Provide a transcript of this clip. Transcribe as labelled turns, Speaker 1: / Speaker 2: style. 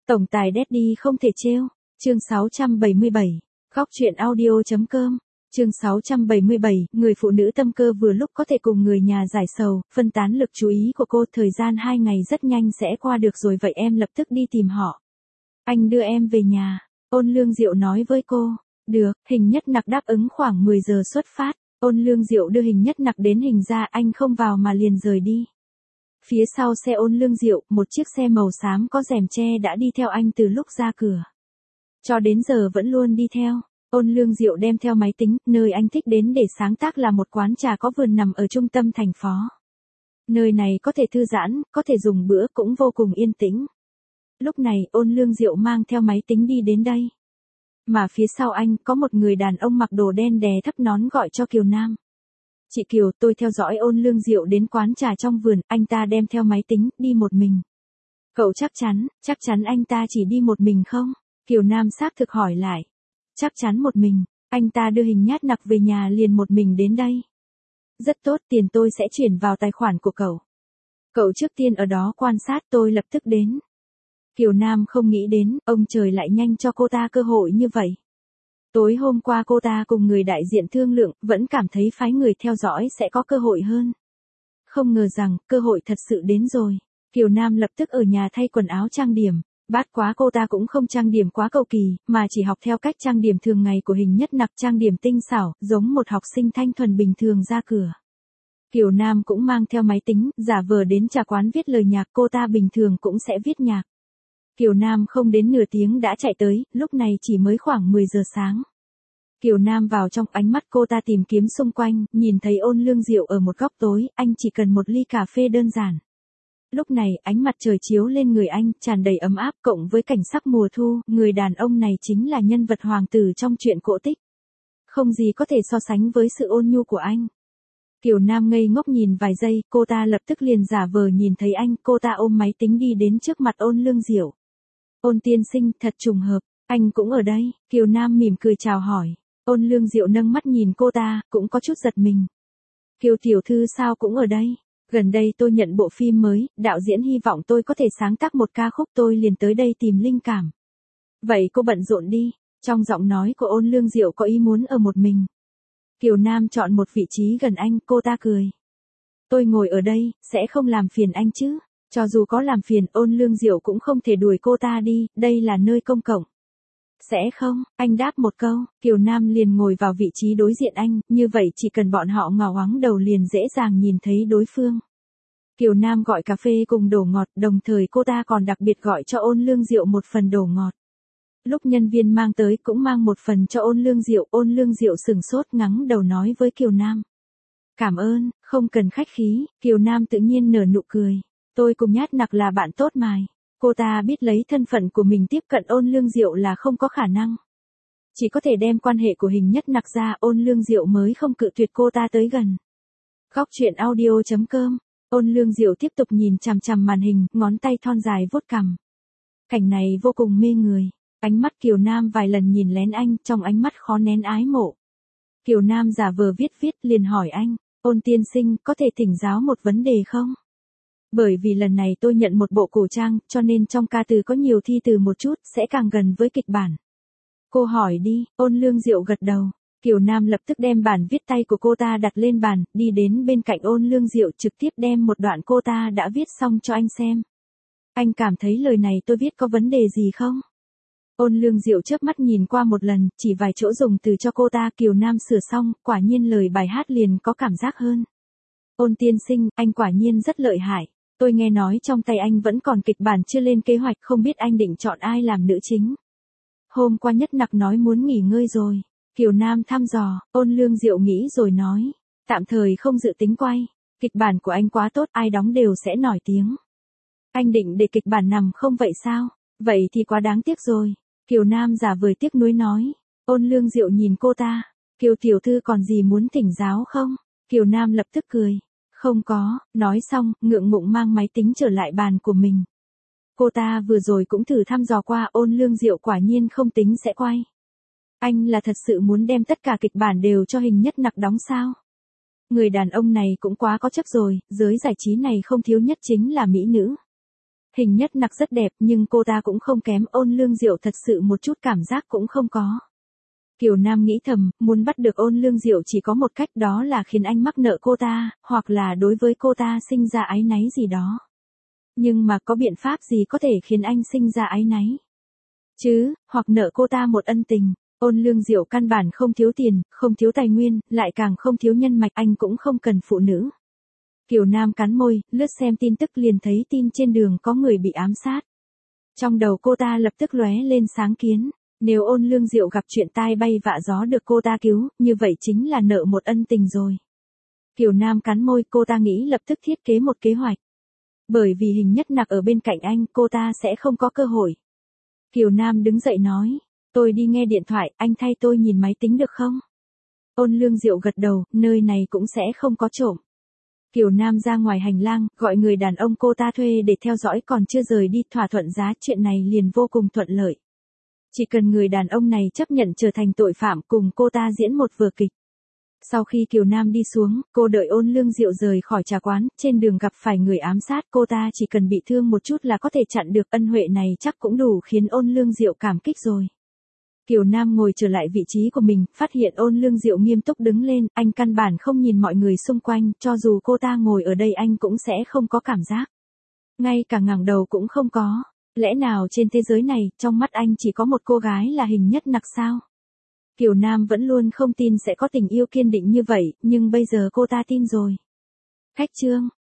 Speaker 1: Tổng tài Daddy không thể trêu. Chương 677. Góc truyện audio.com. Chương 677, người phụ nữ tâm cơ vừa lúc có thể cùng người nhà giải sầu, phân tán lực chú ý của cô. Thời gian 2 ngày rất nhanh sẽ qua được rồi, vậy em lập tức đi tìm họ. Anh đưa em về nhà. Ôn Lương Diệu nói với cô. Được, Hình Nhất Nặc đáp ứng. Khoảng 10 giờ xuất phát. Ôn Lương Diệu đưa Hình Nhất Nặc đến Hình ra, anh không vào mà liền rời đi. Phía sau xe Ôn Lương Diệu, một chiếc xe màu xám có rèm che đã đi theo anh từ lúc ra cửa. Cho đến giờ vẫn luôn đi theo. Ôn Lương Diệu đem theo máy tính, nơi anh thích đến để sáng tác là một quán trà có vườn nằm ở trung tâm thành phố. Nơi này có thể thư giãn, có thể dùng bữa, cũng vô cùng yên tĩnh. Lúc này, Ôn Lương Diệu mang theo máy tính đi đến đây. Mà phía sau anh, có một người đàn ông mặc đồ đen đè thấp nón gọi cho Kiều Nam. Chị Kiều, tôi theo dõi Ôn Lương Diệu đến quán trà trong vườn, anh ta đem theo máy tính, đi một mình. Cậu chắc chắn anh ta chỉ đi một mình không? Kiều Nam xác thực hỏi lại. Chắc chắn một mình, anh ta đưa Hình Nhất Nặc về nhà liền một mình đến đây. Rất tốt, tiền tôi sẽ chuyển vào tài khoản của cậu. Cậu trước tiên ở đó quan sát, tôi lập tức đến. Kiều Nam không nghĩ đến, ông trời lại nhanh cho cô ta cơ hội như vậy. Tối hôm qua cô ta cùng người đại diện thương lượng, vẫn cảm thấy phái người theo dõi sẽ có cơ hội hơn. Không ngờ rằng, cơ hội thật sự đến rồi. Kiều Nam lập tức ở nhà thay quần áo trang điểm. Bát quá cô ta cũng không trang điểm quá cầu kỳ, mà chỉ học theo cách trang điểm thường ngày của Hình Nhất Nặc, trang điểm tinh xảo, giống một học sinh thanh thuần bình thường ra cửa. Kiều Nam cũng mang theo máy tính, giả vờ đến trà quán viết lời nhạc, cô ta bình thường cũng sẽ viết nhạc. Kiều Nam không đến nửa tiếng đã chạy tới, lúc này chỉ mới khoảng 10 giờ sáng. Kiều Nam vào trong, ánh mắt cô ta tìm kiếm xung quanh, nhìn thấy Ôn Lương Diệu ở một góc tối, anh chỉ cần một ly cà phê đơn giản. Lúc này, ánh mặt trời chiếu lên người anh, tràn đầy ấm áp, cộng với cảnh sắc mùa thu, người đàn ông này chính là nhân vật hoàng tử trong truyện cổ tích. Không gì có thể so sánh với sự ôn nhu của anh. Kiều Nam ngây ngốc nhìn vài giây, cô ta lập tức liền giả vờ nhìn thấy anh, cô ta ôm máy tính đi đến trước mặt Ôn Lương Diệu. Ôn tiên sinh, thật trùng hợp, anh cũng ở đây. Kiều Nam mỉm cười chào hỏi. Ôn Lương Diệu nâng mắt nhìn cô ta, cũng có chút giật mình. Kiều tiểu thư sao cũng ở đây? Gần đây tôi nhận bộ phim mới, đạo diễn hy vọng tôi có thể sáng tác một ca khúc, tôi liền tới đây tìm linh cảm. Vậy cô bận rộn đi. Trong giọng nói của Ôn Lương Diệu có ý muốn ở một mình. Kiều Nam chọn một vị trí gần anh, cô ta cười. Tôi ngồi ở đây, sẽ không làm phiền anh chứ? Cho dù có làm phiền, Ôn Lương Diệu cũng không thể đuổi cô ta đi, đây là nơi công cộng. Sẽ không, anh đáp một câu, Kiều Nam liền ngồi vào vị trí đối diện anh, như vậy chỉ cần bọn họ ngó ngoáng đầu liền dễ dàng nhìn thấy đối phương. Kiều Nam gọi cà phê cùng đồ ngọt, đồng thời cô ta còn đặc biệt gọi cho Ôn Lương Diệu một phần đồ ngọt. Lúc nhân viên mang tới cũng mang một phần cho Ôn Lương Diệu sửng sốt ngắng đầu nói với Kiều Nam. Cảm ơn, không cần khách khí. Kiều Nam tự nhiên nở nụ cười. Tôi cùng Nhất Nặc là bạn tốt mà. Cô ta biết lấy thân phận của mình tiếp cận Ôn Lương Diệu là không có khả năng. Chỉ có thể đem quan hệ của Hình Nhất Nặc ra, Ôn Lương Diệu mới không cự tuyệt cô ta tới gần. Góc truyện audio.com. Ôn Lương Diệu tiếp tục nhìn chằm chằm màn hình, ngón tay thon dài vuốt cằm. Cảnh này vô cùng mê người. Ánh mắt Kiều Nam vài lần nhìn lén anh, trong ánh mắt khó nén ái mộ. Kiều Nam giả vờ viết liền hỏi anh, Ôn tiên sinh, có thể thỉnh giáo một vấn đề không? Bởi vì lần này tôi nhận một bộ cổ trang, cho nên trong ca từ có nhiều thi từ một chút, sẽ càng gần với kịch bản. Cô hỏi đi. Ôn Lương Diệu gật đầu. Kiều Nam lập tức đem bản viết tay của cô ta đặt lên bàn, đi đến bên cạnh Ôn Lương Diệu, trực tiếp đem một đoạn cô ta đã viết xong cho anh xem. Anh cảm thấy lời này tôi viết có vấn đề gì không? Ôn Lương Diệu chớp mắt nhìn qua một lần, chỉ vài chỗ dùng từ cho cô ta. Kiều Nam sửa xong, quả nhiên lời bài hát liền có cảm giác hơn. Ôn tiên sinh, anh quả nhiên rất lợi hại. Tôi nghe nói trong tay anh vẫn còn kịch bản chưa lên kế hoạch, không biết anh định chọn ai làm nữ chính. Hôm qua Nhất Nặc nói muốn nghỉ ngơi rồi. Kiều Nam thăm dò. Ôn Lương Diệu nghĩ rồi nói. Tạm thời không dự tính quay. Kịch bản của anh quá tốt, ai đóng đều sẽ nổi tiếng. Anh định để kịch bản nằm không vậy sao? Vậy thì quá đáng tiếc rồi. Kiều Nam giả vờ tiếc nuối nói. Ôn Lương Diệu nhìn cô ta. Kiều tiểu thư còn gì muốn thỉnh giáo không? Kiều Nam lập tức cười. Không có. Nói xong, ngượng ngụng mang máy tính trở lại bàn của mình. Cô ta vừa rồi cũng thử thăm dò qua, Ôn Lương Diệu quả nhiên không tính sẽ quay. Anh là thật sự muốn đem tất cả kịch bản đều cho Hình Nhất Nặc đóng sao? Người đàn ông này cũng quá có chấp rồi, giới giải trí này không thiếu nhất chính là mỹ nữ. Hình nhất nặc rất đẹp nhưng cô ta cũng không kém, Ôn Lương Diệu thật sự một chút cảm giác cũng không có. Kiều Nam nghĩ thầm, muốn bắt được Ôn Lương Diệu chỉ có một cách, đó là khiến anh mắc nợ cô ta, hoặc là đối với cô ta sinh ra áy náy gì đó. Nhưng mà có biện pháp gì có thể khiến anh sinh ra áy náy? Chứ, hoặc nợ cô ta một ân tình. Ôn Lương Diệu căn bản không thiếu tiền, không thiếu tài nguyên, lại càng không thiếu nhân mạch, anh cũng không cần phụ nữ. Kiều Nam cắn môi, lướt xem tin tức liền thấy tin trên đường có người bị ám sát. Trong đầu cô ta lập tức lóe lên sáng kiến. Nếu Ôn Lương Diệu gặp chuyện tai bay vạ gió được cô ta cứu, như vậy chính là nợ một ân tình rồi. Kiều Nam cắn môi, cô ta nghĩ lập tức thiết kế một kế hoạch. Bởi vì hình nhất nặc ở bên cạnh anh, cô ta sẽ không có cơ hội. Kiều Nam đứng dậy nói, tôi đi nghe điện thoại, anh thay tôi nhìn máy tính được không? Ôn Lương Diệu gật đầu, nơi này cũng sẽ không có trộm. Kiều Nam ra ngoài hành lang, gọi người đàn ông cô ta thuê để theo dõi, còn chưa rời đi, thỏa thuận giá, chuyện này liền vô cùng thuận lợi. Chỉ cần người đàn ông này chấp nhận trở thành tội phạm, cùng cô ta diễn một vở kịch. Sau khi Kiều Nam đi xuống, cô đợi Ôn Lương Diệu rời khỏi trà quán, trên đường gặp phải người ám sát, cô ta chỉ cần bị thương một chút là có thể chặn được, ân huệ này chắc cũng đủ khiến Ôn Lương Diệu cảm kích rồi. Kiều Nam ngồi trở lại vị trí của mình, phát hiện Ôn Lương Diệu nghiêm túc đứng lên, anh căn bản không nhìn mọi người xung quanh, cho dù cô ta ngồi ở đây anh cũng sẽ không có cảm giác. Ngay cả ngẩng đầu cũng không có. Lẽ nào trên thế giới này, trong mắt anh chỉ có một cô gái là hình nhất nặc sao? Kiều Nam vẫn luôn không tin sẽ có tình yêu kiên định như vậy, nhưng bây giờ cô ta tin rồi. Khách trương.